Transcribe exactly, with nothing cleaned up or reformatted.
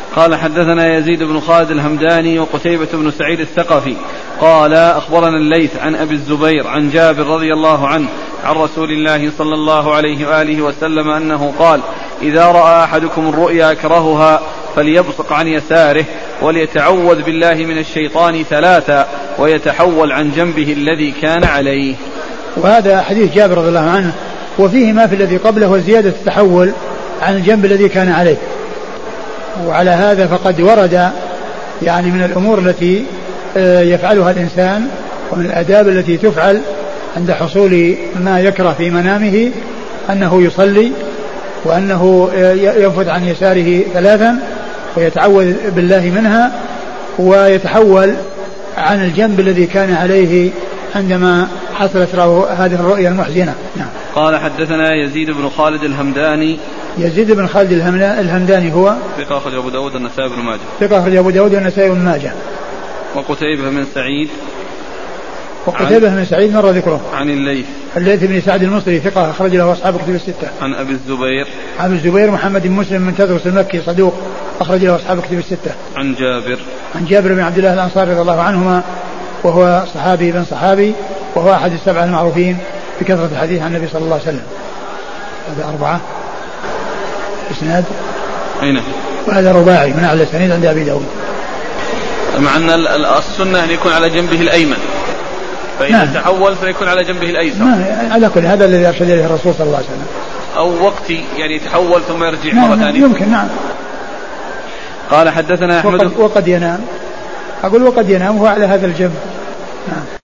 قال حدثنا يزيد بن خالد الهمداني وقتيبة بن سعيد الثقفي قال أخبرنا الليث عن أبي الزبير عن جابر رضي الله عنه عن رسول الله صلى الله عليه وآله وسلم أنه قال إذا رأى أحدكم الرؤيا يكرهها فليبصق عن يساره وليتعوذ بالله من الشيطان ثلاثا ويتحول عن جنبه الذي كان عليه. وهذا حديث جابر رضي الله عنه وفيه ما في الذي قبله وزيادة التحول عن الجنب الذي كان عليه. وعلى هذا فقد ورد يعني من الأمور التي يفعلها الإنسان ومن الآداب التي تفعل عند حصول ما يكره في منامه أنه يصلي وأنه ينفذ عن يساره ثلاثا ويتعوذ بالله منها ويتحول عن الجنب الذي كان عليه عندما حصلت له هذه الرؤيا المحزنة. نعم. قال حدثنا يزيد بن خالد الهمداني. يزيد بن خالد الهمداني هو ثقة أخرج أبو داود والنسائي بن ماجه. ثقة أخرج أبو داود والنسائي بن ماجه. وقتيبة بن سعيد. وقتيبة بن سعيد مر ذكره. عن الليث. الليث بن سعد المصري ثقة أخرج له أصحاب كتب الستة. عن أبي الزبير. أبي الزبير محمد بن مسلم من تدرس المكي صدوق أخرج له أصحاب كتب الستة. عن جابر. عن جابر بن عبد الله الأنصاري رضي الله عنهما وهو صحابي بن صحابي وهو أحد السبعة المعروفين بكثرة الحديث عن النبي صلى الله عليه وسلم. هذا أربعة إسناد. أين؟ وهذا رباعي من أعلى السنين عند أبي داود. مع أن السنة أن يكون على جنبه الأيمن فإذا نعم. تحول فيكون على جنبه الأيسر. على كل هذا الذي أرشد إليه الرسول صلى الله عليه وسلم. أو وقت يعني يتحول ثم يرجع نعم مرة ثانية. يمكن. نعم. قال حدثنا أحمد وقد, وقد ينام. أقول وقد ينام هو على هذا الجنب. نعم.